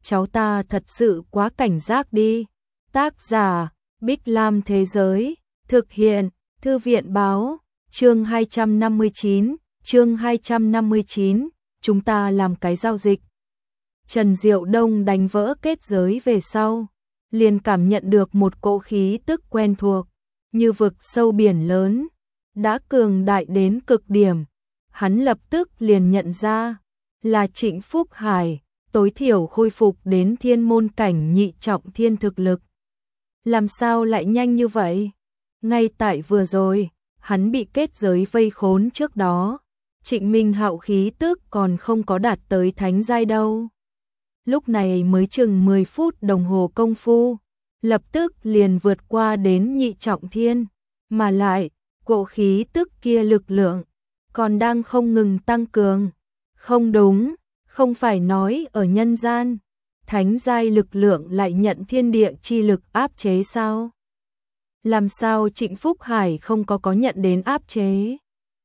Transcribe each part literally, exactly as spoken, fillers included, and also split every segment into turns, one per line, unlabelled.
cháu ta thật sự quá cảnh giác đi. Tác giả, Bích Lam Thế Giới, thực hiện, Thư viện Báo, chương hai trăm năm mươi chín, chương hai trăm năm mươi chín, chúng ta làm cái giao dịch. Trần Diệu Đông đánh vỡ kết giới về sau, liền cảm nhận được một cỗ khí tức quen thuộc, như vực sâu biển lớn, đã cường đại đến cực điểm. Hắn lập tức liền nhận ra, là Trịnh Phúc Hải, tối thiểu khôi phục đến thiên môn cảnh nhị trọng thiên thực lực. Làm sao lại nhanh như vậy? Ngay tại vừa rồi, hắn bị kết giới vây khốn trước đó, Trịnh Minh Hạo khí tức còn không có đạt tới thánh giai đâu. Lúc này mới chừng mười phút đồng hồ công phu, lập tức liền vượt qua đến nhị trọng thiên, mà lại, cỗ khí tức kia lực lượng, còn đang không ngừng tăng cường. Không đúng, không phải nói ở nhân gian, thánh giai lực lượng lại nhận thiên địa chi lực áp chế sao? Làm sao Trịnh Phúc Hải không có có nhận đến áp chế?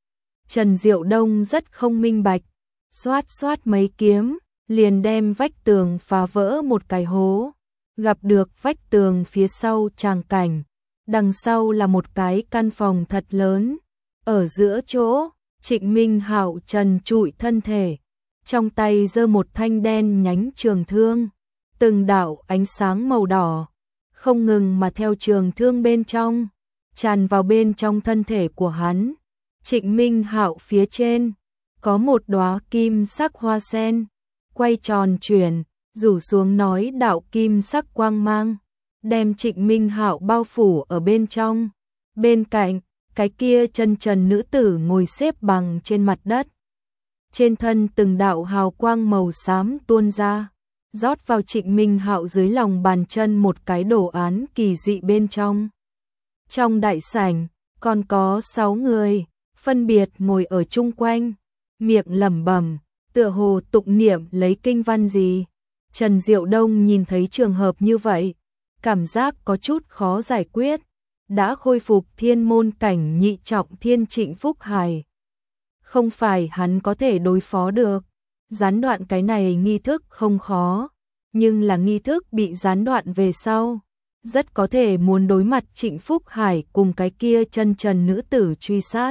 Trần Diệu Đông rất không minh bạch, xoát xoát mấy kiếm, liền đem vách tường phá vỡ một cái hố, gặp được vách tường phía sau tràng cảnh, đằng sau là một cái căn phòng thật lớn, ở giữa chỗ, Trịnh Minh Hạo trần trụi thân thể, trong tay giơ một thanh đen nhánh trường thương, từng đạo ánh sáng màu đỏ, không ngừng mà theo trường thương bên trong, tràn vào bên trong thân thể của hắn. Trịnh Minh Hạo phía trên, có một đóa kim sắc hoa sen, quay tròn chuyển, rủ xuống nói đạo kim sắc quang mang, đem Trịnh Minh Hạo bao phủ ở bên trong. Bên cạnh, cái kia chân trần nữ tử ngồi xếp bằng trên mặt đất. Trên thân từng đạo hào quang màu xám tuôn ra, rót vào Trịnh Minh Hạo dưới lòng bàn chân một cái đồ án kỳ dị bên trong. Trong đại sảnh, còn có sáu người, phân biệt ngồi ở chung quanh, miệng lẩm bẩm, tựa hồ tụng niệm lấy kinh văn gì. Trần Diệu Đông nhìn thấy trường hợp như vậy, cảm giác có chút khó giải quyết. Đã khôi phục thiên môn cảnh nhị trọng thiên Trịnh Phúc Hải, không phải hắn có thể đối phó được. Gián đoạn cái này nghi thức không khó, nhưng là nghi thức bị gián đoạn về sau, rất có thể muốn đối mặt Trịnh Phúc Hải cùng cái kia chân trần nữ tử truy sát.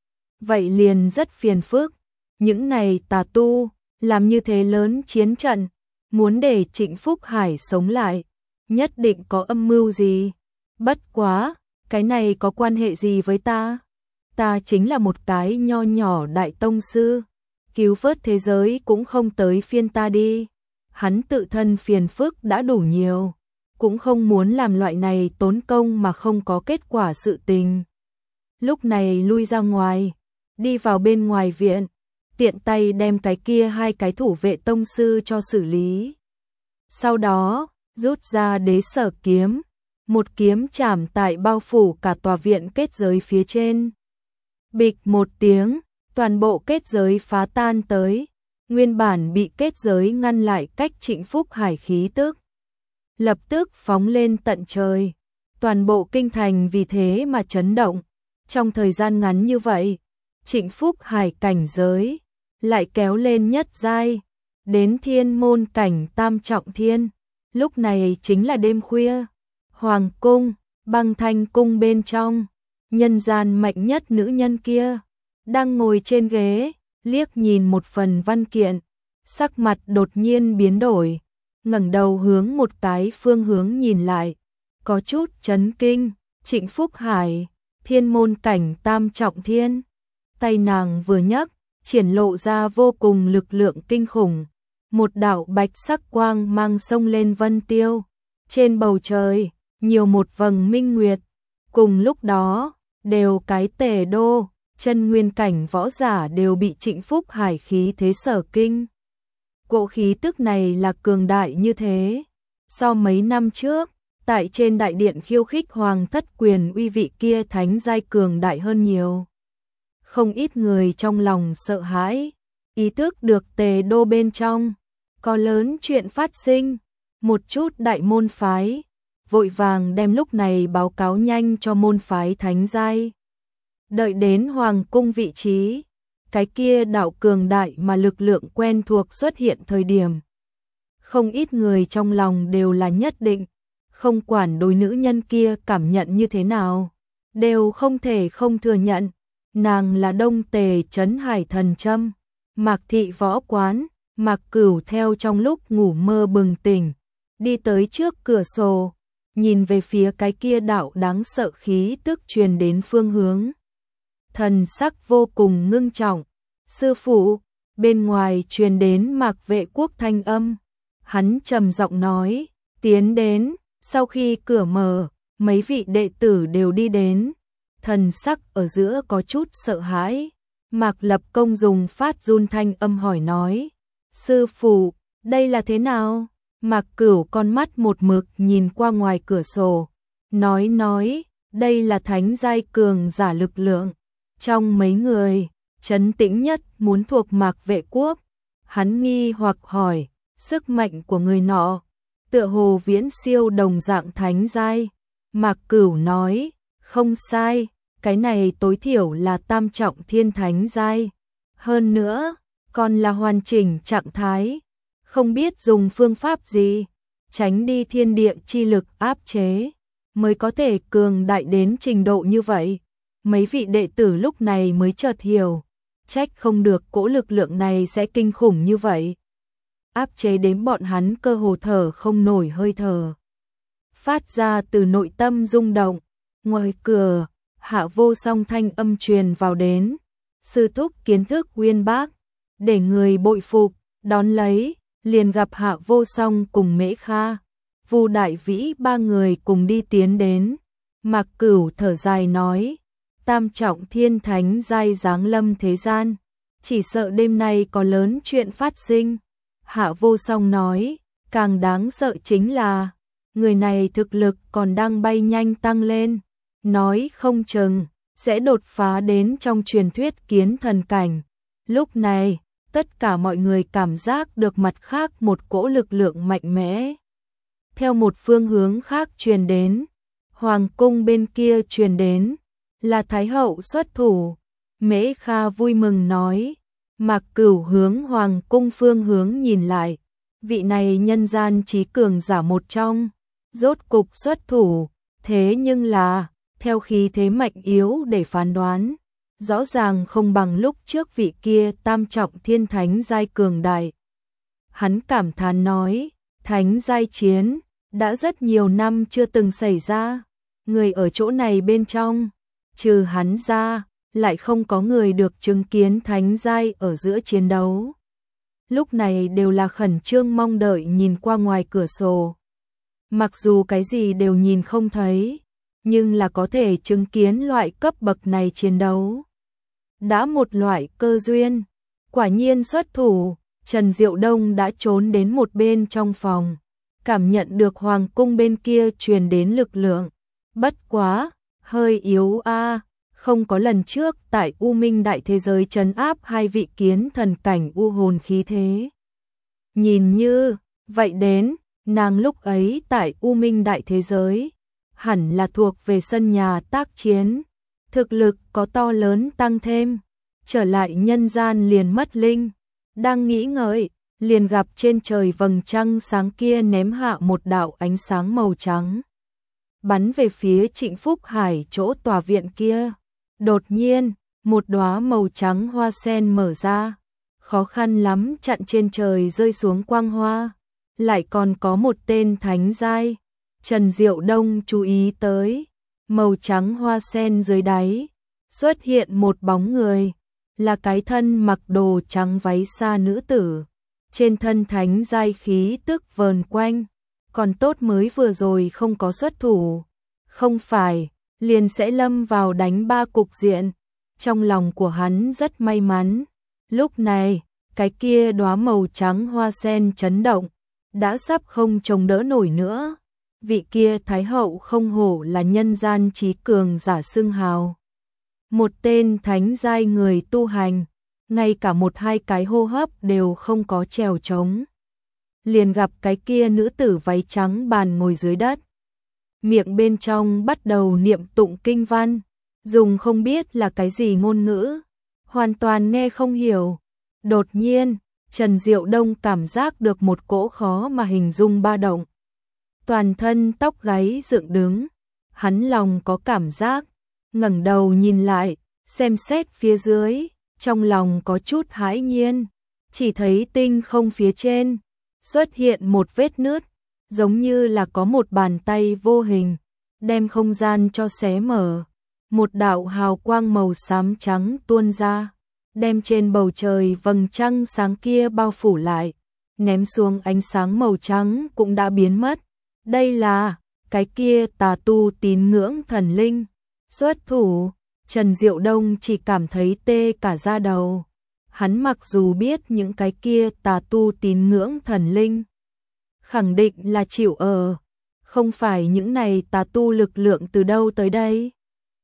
Vậy liền rất phiền phức. Những này tà tu làm như thế lớn chiến trận, muốn để Trịnh Phúc Hải sống lại, nhất định có âm mưu gì. Bất quá, cái này có quan hệ gì với ta? Ta chính là một cái nho nhỏ đại tông sư, cứu vớt thế giới cũng không tới phiên ta đi. Hắn tự thân phiền phức đã đủ nhiều, cũng không muốn làm loại này tốn công mà không có kết quả sự tình. Lúc này lui ra ngoài, đi vào bên ngoài viện, tiện tay đem cái kia hai cái thủ vệ tông sư cho xử lý. Sau đó, rút ra đế sở kiếm, một kiếm chảm tại bao phủ cả tòa viện kết giới phía trên. Bịch một tiếng, toàn bộ kết giới phá tan tới, nguyên bản bị kết giới ngăn lại cách Trịnh Phúc Hải khí tức, lập tức phóng lên tận trời. Toàn bộ kinh thành vì thế mà chấn động. Trong thời gian ngắn như vậy, Trịnh Phúc Hải cảnh giới lại kéo lên nhất giai, đến thiên môn cảnh tam trọng thiên. Lúc này chính là đêm khuya, hoàng cung, Băng Thanh cung bên trong, nhân gian mạnh nhất nữ nhân kia đang ngồi trên ghế, liếc nhìn một phần văn kiện, sắc mặt đột nhiên biến đổi, ngẩng đầu hướng một cái phương hướng nhìn lại, có chút chấn kinh. Trịnh Phúc Hải, thiên môn cảnh tam trọng thiên. Tay nàng vừa nhấc, triển lộ ra vô cùng lực lượng kinh khủng, một đạo bạch sắc quang mang sông lên vân tiêu. Trên bầu trời, nhiều một vầng minh nguyệt. Cùng lúc đó, đều cái tề đô, chân nguyên cảnh võ giả đều bị Trịnh Phúc Hải khí thế sở kinh. Cỗ khí tức này là cường đại như thế. So mấy năm trước, tại trên đại điện khiêu khích hoàng thất quyền uy vị kia thánh giai cường đại hơn nhiều. Không ít người trong lòng sợ hãi, ý thức được tề đô bên trong có lớn chuyện phát sinh. Một chút đại môn phái vội vàng đem lúc này báo cáo nhanh cho môn phái thánh giai. Đợi đến hoàng cung vị trí, cái kia đạo cường đại mà lực lượng quen thuộc xuất hiện thời điểm, Không ít người trong lòng đều là nhất định, không quản đối nữ nhân kia cảm nhận như thế nào, đều không thể không thừa nhận, nàng là Đông Tề Trấn Hải Thần Châm. Mạc thị võ quán, Mạc Cửu theo trong lúc ngủ mơ bừng tỉnh, đi tới trước cửa sổ, nhìn về phía cái kia đạo đáng sợ khí tức truyền đến phương hướng. Thần sắc vô cùng ngưng trọng, sư phụ, bên ngoài truyền đến Mạc Vệ Quốc thanh âm, hắn trầm giọng nói, tiến đến, sau khi cửa mở, mấy vị đệ tử đều đi đến, thần sắc ở giữa có chút sợ hãi. Mạc Lập Công dùng phát run thanh âm hỏi nói, sư phụ, đây là thế nào? Mạc Cửu con mắt một mực nhìn qua ngoài cửa sổ, nói nói, đây là thánh giai cường giả lực lượng. Trong mấy người, trấn tĩnh nhất muốn thuộc Mạc Vệ Quốc. Hắn nghi hoặc hỏi, sức mạnh của người nọ, tựa hồ viễn siêu đồng dạng thánh giai. Mạc Cửu nói, không sai, cái này tối thiểu là tam trọng thiên thánh giai. Hơn nữa, còn là hoàn chỉnh trạng thái. Không biết dùng phương pháp gì, tránh đi thiên địa chi lực áp chế, mới có thể cường đại đến trình độ như vậy. Mấy vị đệ tử lúc này mới chợt hiểu, trách không được cỗ lực lượng này sẽ kinh khủng như vậy. Áp chế đến bọn hắn cơ hồ thở không nổi hơi thở. Phát ra từ nội tâm rung động, ngoài cửa, Hạ Vô Song thanh âm truyền vào đến. Sư thúc kiến thức uyên bác, để người bội phục, đón lấy, liền gặp Hạ Vô Song cùng Mễ Kha, Vu Đại Vĩ ba người cùng đi tiến đến. Mạc Cửu thở dài nói, tam trọng thiên thánh giai giáng lâm thế gian, chỉ sợ đêm nay có lớn chuyện phát sinh. Hạ Vô Song nói, càng đáng sợ chính là, người này thực lực còn đang bay nhanh tăng lên, nói không chừng, sẽ đột phá đến trong truyền thuyết kiến thần cảnh. Lúc này, tất cả mọi người cảm giác được mặt khác một cỗ lực lượng mạnh mẽ. Theo một phương hướng khác truyền đến, Hoàng cung bên kia truyền đến, là Thái hậu xuất thủ. Mễ Kha vui mừng nói, Mạc Cửu hướng Hoàng cung phương hướng nhìn lại, vị này nhân gian trí cường giả một trong, rốt cục xuất thủ, thế nhưng là, theo khí thế mạnh yếu để phán đoán, rõ ràng không bằng lúc trước vị kia tam trọng thiên thánh giai cường đại. Hắn cảm thán nói, thánh giai chiến, đã rất nhiều năm chưa từng xảy ra, người ở chỗ này bên trong, trừ hắn ra, lại không có người được chứng kiến thánh giai ở giữa chiến đấu. Lúc này đều là khẩn trương mong đợi nhìn qua ngoài cửa sổ. Mặc dù cái gì đều nhìn không thấy, nhưng là có thể chứng kiến loại cấp bậc này chiến đấu. Đã một loại cơ duyên, quả nhiên xuất thủ, Trần Diệu Đông đã trốn đến một bên trong phòng, cảm nhận được hoàng cung bên kia truyền đến lực lượng. Bất quá, hơi yếu a, không có lần trước tại U Minh đại thế giới trấn áp hai vị kiến thần cảnh u hồn khí thế. Nhìn như, vậy đến, nàng lúc ấy tại U Minh đại thế giới, hẳn là thuộc về sân nhà tác chiến, thực lực có to lớn tăng thêm, trở lại nhân gian liền mất linh, đang nghĩ ngợi, liền gặp trên trời vầng trăng sáng kia ném hạ một đạo ánh sáng màu trắng, bắn về phía Trịnh Phúc Hải chỗ tòa viện kia. Đột nhiên, một đóa màu trắng hoa sen mở ra, khó khăn lắm chặn trên trời rơi xuống quang hoa, lại còn có một tên thánh giai. Trần Diệu Đông chú ý tới, màu trắng hoa sen dưới đáy, xuất hiện một bóng người, là cái thân mặc đồ trắng váy xa nữ tử, trên thân thánh giai khí tức vờn quanh, còn tốt mới vừa rồi không có xuất thủ, không phải, liền sẽ lâm vào đánh ba cục diện. Trong lòng của hắn rất may mắn, lúc này, cái kia đóa màu trắng hoa sen chấn động, đã sắp không chống đỡ nổi nữa. Vị kia Thái hậu không hổ là nhân gian trí cường giả xưng hào. Một tên thánh giai người tu hành, ngay cả một hai cái hô hấp đều không có trèo trống. Liền gặp cái kia nữ tử váy trắng bàn ngồi dưới đất. Miệng bên trong bắt đầu niệm tụng kinh văn, dùng không biết là cái gì ngôn ngữ, hoàn toàn nghe không hiểu. Đột nhiên, Trần Diệu Đông cảm giác được một cỗ khó mà hình dung ba động. Toàn thân tóc gáy dựng đứng, hắn lòng có cảm giác, ngẩng đầu nhìn lại, xem xét phía dưới, trong lòng có chút hãi nhiên, chỉ thấy tinh không phía trên xuất hiện một vết nứt, giống như là có một bàn tay vô hình đem không gian cho xé mở, một đạo hào quang màu xám trắng tuôn ra, đem trên bầu trời vầng trăng sáng kia bao phủ lại, ném xuống ánh sáng màu trắng cũng đã biến mất. Đây là cái kia tà tu tín ngưỡng thần linh xuất thủ. Trần Diệu Đông chỉ cảm thấy tê cả da đầu. Hắn mặc dù biết những cái kia tà tu tín ngưỡng thần linh khẳng định là chịu ở, không phải những này tà tu lực lượng từ đâu tới đây.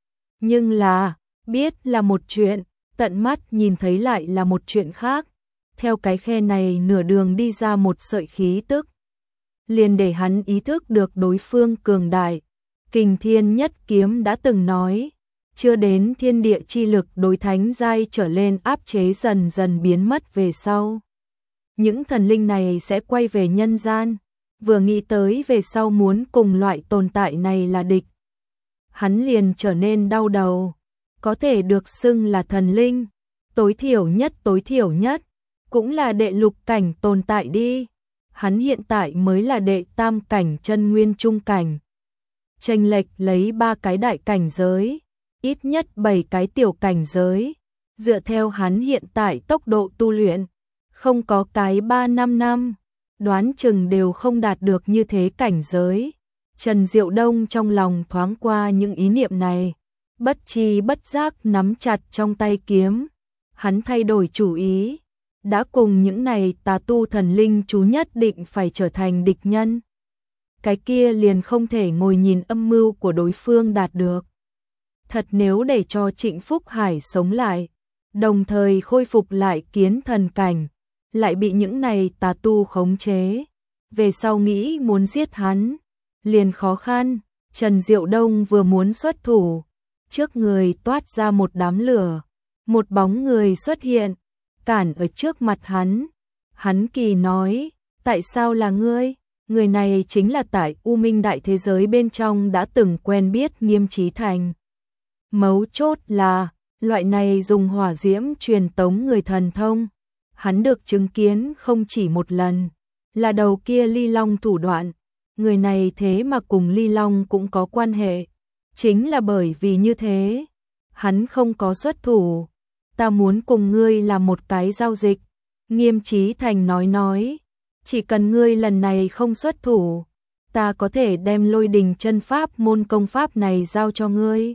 Nhưng là, biết là một chuyện, tận mắt nhìn thấy lại là một chuyện khác. Theo cái khe này nửa đường đi ra một sợi khí tức, liền để hắn ý thức được đối phương cường đại. Kình Thiên Nhất Kiếm đã từng nói, chưa đến thiên địa chi lực đối thánh giai trở lên áp chế dần dần biến mất về sau. Những thần linh này sẽ quay về nhân gian, vừa nghĩ tới về sau muốn cùng loại tồn tại này là địch. Hắn liền trở nên đau đầu, có thể được xưng là thần linh, tối thiểu nhất tối thiểu nhất, cũng là đệ lục cảnh tồn tại đi. Hắn hiện tại mới là đệ tam cảnh chân nguyên trung cảnh. Chênh lệch lấy ba cái đại cảnh giới, ít nhất bảy cái tiểu cảnh giới. Dựa theo hắn hiện tại tốc độ tu luyện, không có cái ba năm năm, đoán chừng đều không đạt được như thế cảnh giới. Trần Diệu Đông trong lòng thoáng qua những ý niệm này, bất tri bất giác nắm chặt trong tay kiếm. Hắn thay đổi chủ ý, đã cùng những này tà tu thần linh chú nhất định phải trở thành địch nhân. Cái kia liền không thể ngồi nhìn âm mưu của đối phương đạt được. Thật nếu để cho Trịnh Phúc Hải sống lại, đồng thời khôi phục lại kiến thần cảnh, lại bị những này tà tu khống chế, về sau nghĩ muốn giết hắn, liền khó khăn. Trần Diệu Đông vừa muốn xuất thủ, trước người toát ra một đám lửa, một bóng người xuất hiện, cản ở trước mặt hắn. Hắn kỳ nói, tại sao là ngươi? Người này chính là tại U Minh đại thế giới bên trong đã từng quen biết Nghiêm Chí Thành. Mấu chốt là, loại này dùng hỏa diễm truyền tống người thần thông. Hắn được chứng kiến không chỉ một lần, là đầu kia Ly Long thủ đoạn. Người này thế mà cùng Ly Long cũng có quan hệ. Chính là bởi vì như thế, hắn không có xuất thủ. Ta muốn cùng ngươi làm một cái giao dịch. Nghiêm Chí Thành nói nói, chỉ cần ngươi lần này không xuất thủ, ta có thể đem Lôi Đình chân pháp môn công pháp này giao cho ngươi.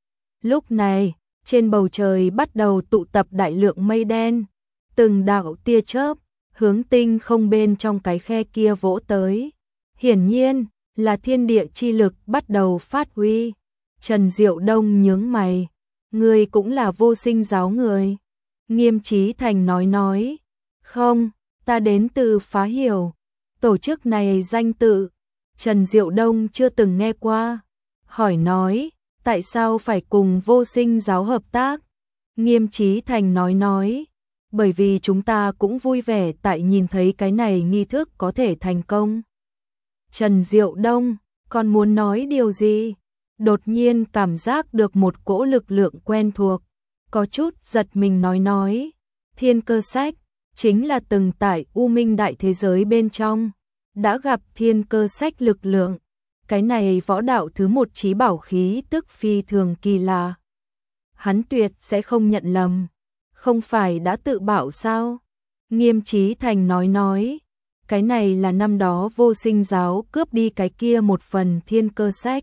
Lúc này, trên bầu trời bắt đầu tụ tập đại lượng mây đen, từng đạo tia chớp hướng tinh không bên trong cái khe kia vỗ tới. Hiển nhiên là thiên địa chi lực bắt đầu phát huy. Trần Diệu Đông nhướng mày, ngươi cũng là Vô Sinh giáo người. Nghiêm Chí Thành nói nói, không, ta đến từ Phá Hiểu, tổ chức này danh tự Trần Diệu Đông chưa từng nghe qua, hỏi nói, tại sao phải cùng Vô Sinh giáo hợp tác? Nghiêm Chí Thành nói nói, bởi vì chúng ta cũng vui vẻ tại nhìn thấy cái này nghi thức có thể thành công. Trần Diệu Đông còn muốn nói điều gì? Đột nhiên cảm giác được một cỗ lực lượng quen thuộc, có chút giật mình nói nói, Thiên Cơ Sách chính là từng tại U Minh đại thế giới bên trong đã gặp Thiên Cơ Sách lực lượng. Cái này võ đạo thứ một chí bảo khí tức phi thường kỳ lạ. Hắn tuyệt sẽ không nhận lầm, không phải đã tự bảo sao? Nghiêm Chí Thành nói nói, cái này là năm đó Vô Sinh giáo cướp đi cái kia một phần Thiên Cơ Sách.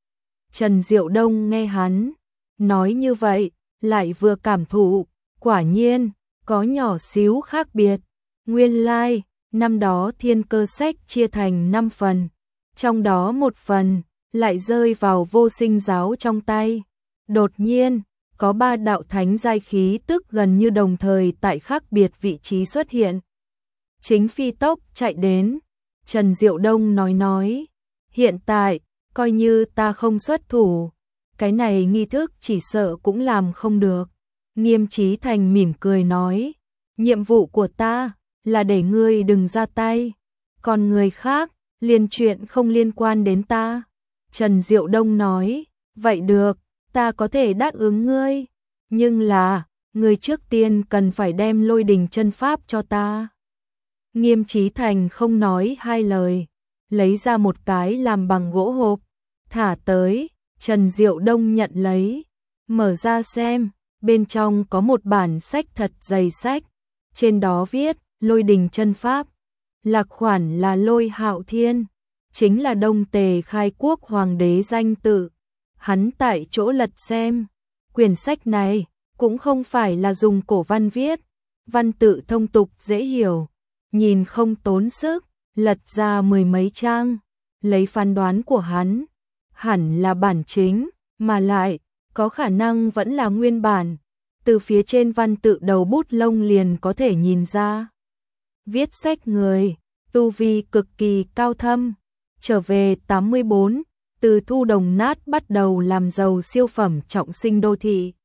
Trần Diệu Đông nghe hắn nói như vậy, lại vừa cảm thụ, quả nhiên có nhỏ xíu khác biệt. Nguyên lai, like, năm đó Thiên Cơ Sách chia thành năm phần, trong đó một phần lại rơi vào Vô Sinh giáo trong tay. Đột nhiên, có ba đạo thánh giai khí tức gần như đồng thời tại khác biệt vị trí xuất hiện. Chính phi tốc chạy đến, Trần Diệu Đông nói nói, hiện tại, coi như ta không xuất thủ, cái này nghi thức chỉ sợ cũng làm không được. Nghiêm Chí Thành mỉm cười nói, nhiệm vụ của ta là để ngươi đừng ra tay, còn người khác, liền chuyện không liên quan đến ta. Trần Diệu Đông nói, vậy được, ta có thể đáp ứng ngươi, nhưng là, ngươi trước tiên cần phải đem lôi đình chân pháp cho ta. Nghiêm Chí Thành không nói hai lời, lấy ra một cái làm bằng gỗ hộp, thả tới, Trần Diệu Đông nhận lấy, mở ra xem, bên trong có một bản sách thật dày sách, trên đó viết, lôi đình chân pháp, lạc khoản là Lôi Hạo Thiên, chính là Đông Tề khai quốc hoàng đế danh tự. Hắn tại chỗ lật xem, quyển sách này cũng không phải là dùng cổ văn viết, văn tự thông tục dễ hiểu, nhìn không tốn sức, lật ra mười mấy trang, lấy phán đoán của hắn, hẳn là bản chính, mà lại có khả năng vẫn là nguyên bản, từ phía trên văn tự đầu bút lông liền có thể nhìn ra. Viết sách người, tu vi cực kỳ cao thâm, trở về tám mươi bốn, từ thu đồng nát bắt đầu làm giàu siêu phẩm trọng sinh đô thị.